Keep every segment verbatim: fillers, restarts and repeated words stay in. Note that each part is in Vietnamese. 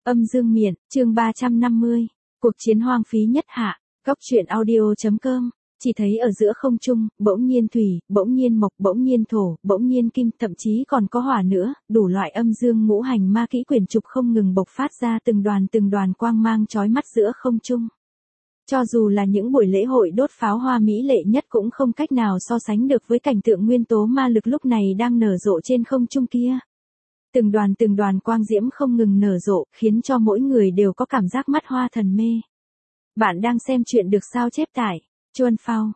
Âm dương miện, chương ba trăm năm mươi. Cuộc chiến hoang phí nhất hạ, góc truyện audio.com. Chỉ thấy ở giữa không trung, bỗng nhiên thủy, bỗng nhiên mộc, bỗng nhiên thổ, bỗng nhiên kim, thậm chí còn có hỏa nữa, đủ loại âm dương ngũ hành ma kỹ quyển trục không ngừng bộc phát ra từng đoàn từng đoàn quang mang chói mắt giữa không trung. Cho dù là những buổi lễ hội đốt pháo hoa mỹ lệ nhất cũng không cách nào so sánh được với cảnh tượng nguyên tố ma lực lúc này đang nở rộ trên không trung kia. Từng đoàn từng đoàn quang diễm không ngừng nở rộ, khiến cho mỗi người đều có cảm giác mắt hoa thần mê. Bạn đang xem chuyện được sao chép tải chuan phao,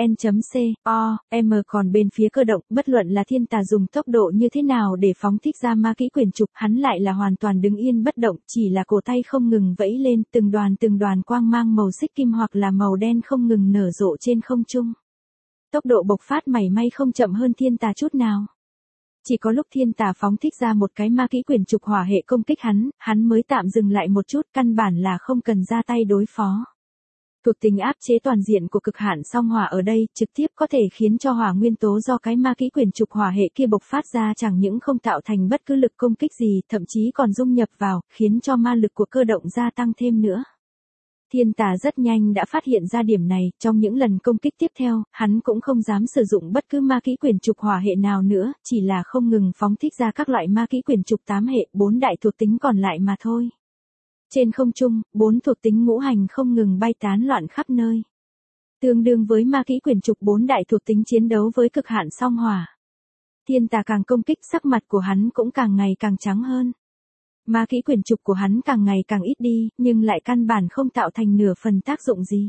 vn.co, m còn bên phía cơ động, bất luận là thiên tà dùng tốc độ như thế nào để phóng thích ra ma kỹ quyển trục, hắn lại là hoàn toàn đứng yên bất động, chỉ là cổ tay không ngừng vẫy lên, từng đoàn từng đoàn quang mang màu xích kim hoặc là màu đen không ngừng nở rộ trên không trung. Tốc độ bộc phát mảy may không chậm hơn thiên tà chút nào. Chỉ có lúc thiên tà phóng thích ra một cái ma kỹ quyển trục hỏa hệ công kích hắn, hắn mới tạm dừng lại một chút, căn bản là không cần ra tay đối phó. Thuộc tính áp chế toàn diện của cực hạn song hỏa ở đây, trực tiếp có thể khiến cho hỏa nguyên tố do cái ma kỹ quyển trục hỏa hệ kia bộc phát ra chẳng những không tạo thành bất cứ lực công kích gì, thậm chí còn dung nhập vào, khiến cho ma lực của cơ động gia tăng thêm nữa. Thiên tà rất nhanh đã phát hiện ra điểm này, trong những lần công kích tiếp theo, hắn cũng không dám sử dụng bất cứ ma kỹ quyển trục hỏa hệ nào nữa, chỉ là không ngừng phóng thích ra các loại ma kỹ quyển trục tám hệ, bốn đại thuộc tính còn lại mà thôi. Trên không trung, bốn thuộc tính ngũ hành không ngừng bay tán loạn khắp nơi. Tương đương với ma kỹ quyển trục bốn đại thuộc tính chiến đấu với cực hạn song hỏa. Thiên tà càng công kích, sắc mặt của hắn cũng càng ngày càng trắng hơn. Ma kỹ quyển trục của hắn càng ngày càng ít đi, nhưng lại căn bản không tạo thành nửa phần tác dụng gì.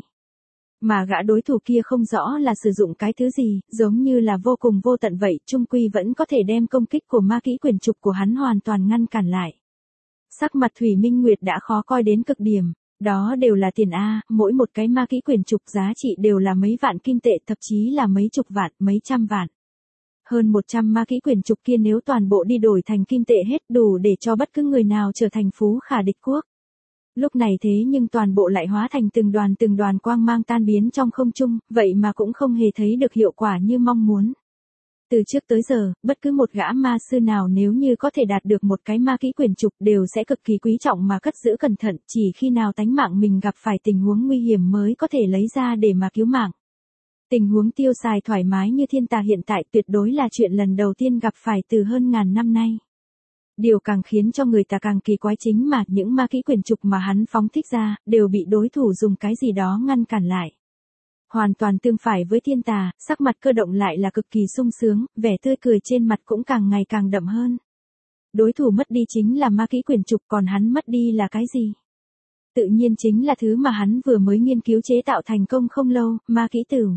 Mà gã đối thủ kia không rõ là sử dụng cái thứ gì, giống như là vô cùng vô tận vậy, chung quy vẫn có thể đem công kích của ma kỹ quyển trục của hắn hoàn toàn ngăn cản lại. Sắc mặt Thủy Minh Nguyệt đã khó coi đến cực điểm, đó đều là tiền A, mỗi một cái ma kỹ quyển trục giá trị đều là mấy vạn kim tệ, thậm chí là mấy chục vạn, mấy trăm vạn. Hơn một trăm ma kỹ quyển trục kia nếu toàn bộ đi đổi thành kim tệ hết đủ để cho bất cứ người nào trở thành phú khả địch quốc. Lúc này thế nhưng toàn bộ lại hóa thành từng đoàn từng đoàn quang mang tan biến trong không trung, vậy mà cũng không hề thấy được hiệu quả như mong muốn. Từ trước tới giờ, bất cứ một gã ma sư nào nếu như có thể đạt được một cái ma kỹ quyển trục đều sẽ cực kỳ quý trọng mà cất giữ cẩn thận, chỉ khi nào tánh mạng mình gặp phải tình huống nguy hiểm mới có thể lấy ra để mà cứu mạng. Tình huống tiêu xài thoải mái như thiên tà hiện tại tuyệt đối là chuyện lần đầu tiên gặp phải từ hơn ngàn năm nay. Điều càng khiến cho người ta càng kỳ quái chính mà những ma kỹ quyển trục mà hắn phóng thích ra, đều bị đối thủ dùng cái gì đó ngăn cản lại. Hoàn toàn tương phản với thiên tà, sắc mặt cơ động lại là cực kỳ sung sướng, vẻ tươi cười trên mặt cũng càng ngày càng đậm hơn. Đối thủ mất đi chính là ma kỹ quyển trục, còn hắn mất đi là cái gì? Tự nhiên chính là thứ mà hắn vừa mới nghiên cứu chế tạo thành công không lâu, ma kỹ tửu.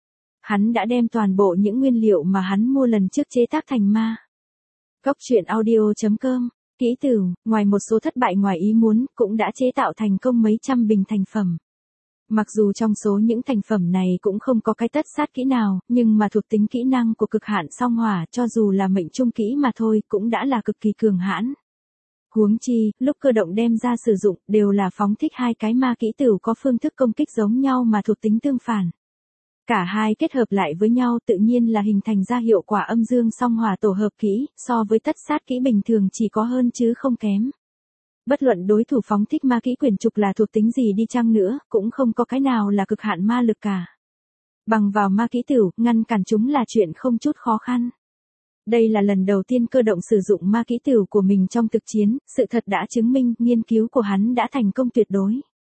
Hắn đã đem toàn bộ những nguyên liệu mà hắn mua lần trước chế tác thành ma. Góc truyện audio.com, kỹ tửu, ngoài một số thất bại ngoài ý muốn, cũng đã chế tạo thành công mấy trăm bình thành phẩm. Mặc dù trong số những thành phẩm này cũng không có cái tất sát kỹ nào, nhưng mà thuộc tính kỹ năng của cực hạn song hỏa cho dù là mệnh trung kỹ mà thôi cũng đã là cực kỳ cường hãn. Huống chi, lúc cơ động đem ra sử dụng đều là phóng thích hai cái ma kỹ tửu có phương thức công kích giống nhau mà thuộc tính tương phản. Cả hai kết hợp lại với nhau tự nhiên là hình thành ra hiệu quả âm dương song hỏa tổ hợp kỹ, so với tất sát kỹ bình thường chỉ có hơn chứ không kém. Bất luận đối thủ phóng thích ma kỹ quyển trục là thuộc tính gì đi chăng nữa, cũng không có cái nào là cực hạn ma lực cả. Bằng vào ma kỹ tửu, ngăn cản chúng là chuyện không chút khó khăn. Đây là lần đầu tiên cơ động sử dụng ma kỹ tửu của mình trong thực chiến, sự thật đã chứng minh nghiên cứu của hắn đã thành công tuyệt đối.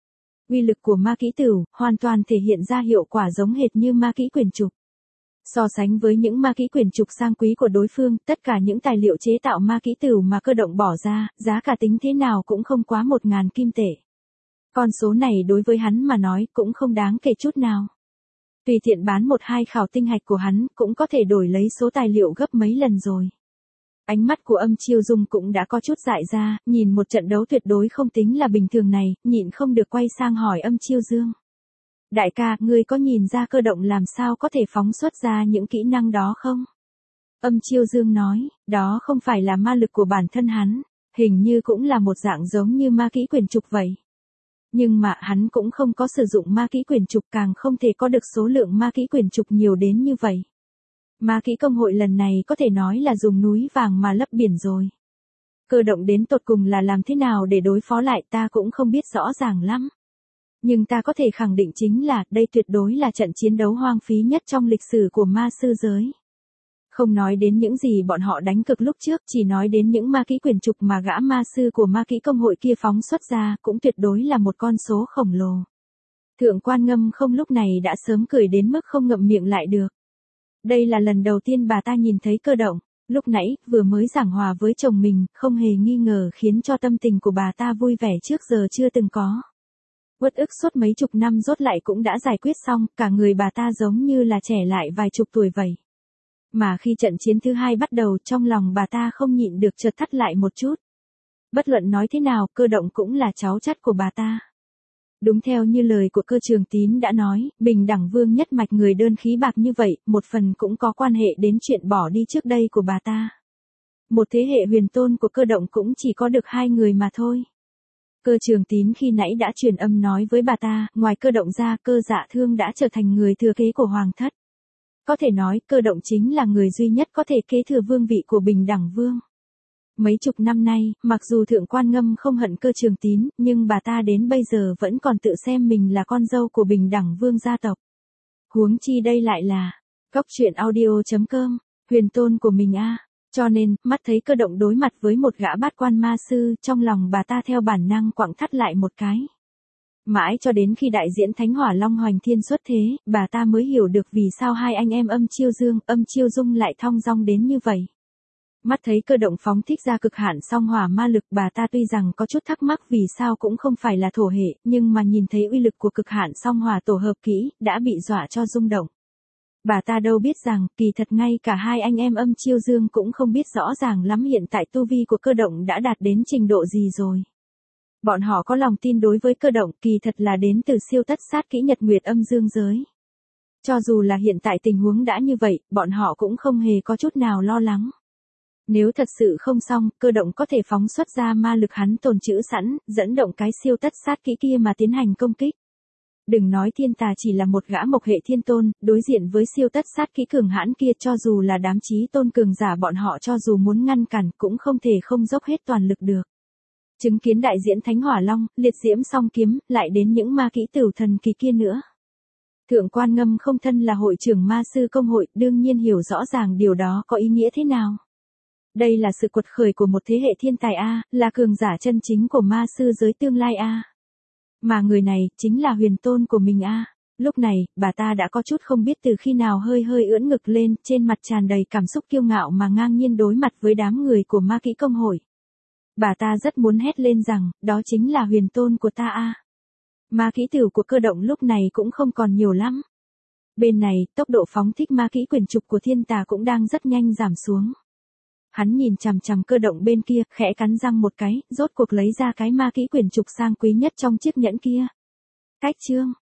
Uy lực của ma kỹ tửu hoàn toàn thể hiện ra hiệu quả giống hệt như ma kỹ quyển trục. So sánh với những ma kỹ quyển trục sang quý của đối phương, tất cả những tài liệu chế tạo ma kỹ tửu mà cơ động bỏ ra, giá cả tính thế nào cũng không quá một ngàn kim tệ. Con số này đối với hắn mà nói cũng không đáng kể chút nào. Tùy tiện bán một hai khảo tinh hạch của hắn cũng có thể đổi lấy số tài liệu gấp mấy lần rồi. Ánh mắt của Âm Chiêu Dung cũng đã có chút dại ra, nhìn một trận đấu tuyệt đối không tính là bình thường này, nhịn không được quay sang hỏi Âm Chiêu Dương. Đại ca, ngươi có nhìn ra cơ động làm sao có thể phóng xuất ra những kỹ năng đó không? Âm Chiêu Dương nói, đó không phải là ma lực của bản thân hắn, hình như cũng là một dạng giống như ma kỹ quyển trục vậy. Nhưng mà hắn cũng không có sử dụng ma kỹ quyển trục, càng không thể có được số lượng ma kỹ quyển trục nhiều đến như vậy. Ma kỹ công hội lần này có thể nói là dùng núi vàng mà lấp biển rồi. Cơ động đến tột cùng là làm thế nào để đối phó lại ta cũng không biết rõ ràng lắm. Nhưng ta có thể khẳng định chính là, đây tuyệt đối là trận chiến đấu hoang phí nhất trong lịch sử của ma sư giới. Không nói đến những gì bọn họ đánh cực lúc trước, chỉ nói đến những ma kỹ quyền trục mà gã ma sư của ma kỹ công hội kia phóng xuất ra, cũng tuyệt đối là một con số khổng lồ. Thượng quan Ngâm không lúc này đã sớm cười đến mức không ngậm miệng lại được. Đây là lần đầu tiên bà ta nhìn thấy Cơ động, lúc nãy, vừa mới giảng hòa với chồng mình, không hề nghi ngờ khiến cho tâm tình của bà ta vui vẻ trước giờ chưa từng có. Uất ức suốt mấy chục năm rốt lại cũng đã giải quyết xong, cả người bà ta giống như là trẻ lại vài chục tuổi vậy. Mà khi trận chiến thứ hai bắt đầu, trong lòng bà ta không nhịn được chợt thắt lại một chút. Bất luận nói thế nào, Cơ động cũng là cháu chắt của bà ta. Đúng theo như lời của Cơ Trường Tín đã nói, bình đẳng vương nhất mạch người đơn khí bạc như vậy, một phần cũng có quan hệ đến chuyện bỏ đi trước đây của bà ta. Một thế hệ huyền tôn của Cơ động cũng chỉ có được hai người mà thôi. Cơ Trường Tín khi nãy đã truyền âm nói với bà ta, ngoài Cơ động ra, Cơ Dạ Thương đã trở thành người thừa kế của Hoàng thất. Có thể nói, Cơ động chính là người duy nhất có thể kế thừa vương vị của bình đẳng vương. Mấy chục năm nay, mặc dù Thượng quan Ngâm không hận Cơ Trường Tín, nhưng bà ta đến bây giờ vẫn còn tự xem mình là con dâu của bình đẳng vương gia tộc. Huống chi đây lại là Cóc Truyện Audio chấm com, huyền tôn của mình a. Cho nên, mắt thấy Cơ động đối mặt với một gã bát quan ma sư, trong lòng bà ta theo bản năng quặn thắt lại một cái. Mãi cho đến khi đại diễn Thánh Hỏa Long Hoành Thiên xuất thế, bà ta mới hiểu được vì sao hai anh em Âm Chiêu Dương, Âm Chiêu Dung lại thong dong đến như vậy. Mắt thấy Cơ động phóng thích ra cực hạn song hỏa ma lực, bà ta tuy rằng có chút thắc mắc vì sao cũng không phải là thổ hệ, nhưng mà nhìn thấy uy lực của cực hạn song hỏa tổ hợp kỹ, đã bị dọa cho rung động. Bà ta đâu biết rằng, kỳ thật ngay cả hai anh em Âm Chiêu Dương cũng không biết rõ ràng lắm hiện tại tu vi của Cơ động đã đạt đến trình độ gì rồi. Bọn họ có lòng tin đối với Cơ động, kỳ thật là đến từ siêu tất sát kỹ Nhật Nguyệt Âm Dương giới. Cho dù là hiện tại tình huống đã như vậy, bọn họ cũng không hề có chút nào lo lắng. Nếu thật sự không xong, Cơ động có thể phóng xuất ra ma lực hắn tồn trữ sẵn, dẫn động cái siêu tất sát kỹ kia mà tiến hành công kích. Đừng nói thiên tà chỉ là một gã mộc hệ thiên tôn, đối diện với siêu tất sát kỹ cường hãn kia, cho dù là đám chí tôn cường giả bọn họ cho dù muốn ngăn cản cũng không thể không dốc hết toàn lực được. Chứng kiến đại diễn Thánh Hỏa Long, liệt diễm song kiếm, lại đến những ma kỹ tửu thần kỳ kia nữa. Thượng quan Ngâm không thân là hội trưởng ma sư công hội, đương nhiên hiểu rõ ràng điều đó có ý nghĩa thế nào. Đây là sự quật khởi của một thế hệ thiên tài A, là cường giả chân chính của ma sư giới tương lai A. Mà người này, chính là huyền tôn của mình A. Lúc này, bà ta đã có chút không biết từ khi nào hơi hơi ưỡn ngực lên, trên mặt tràn đầy cảm xúc kiêu ngạo mà ngang nhiên đối mặt với đám người của ma kỹ công hội. Bà ta rất muốn hét lên rằng, đó chính là huyền tôn của ta A. Ma kỹ tử của Cơ động lúc này cũng không còn nhiều lắm. Bên này, tốc độ phóng thích ma kỹ quyền trục của thiên tà cũng đang rất nhanh giảm xuống. Hắn nhìn chằm chằm Cơ động bên kia, khẽ cắn răng một cái, rốt cuộc lấy ra cái ma kỹ quyền trục sang quý nhất trong chiếc nhẫn kia. Cách chương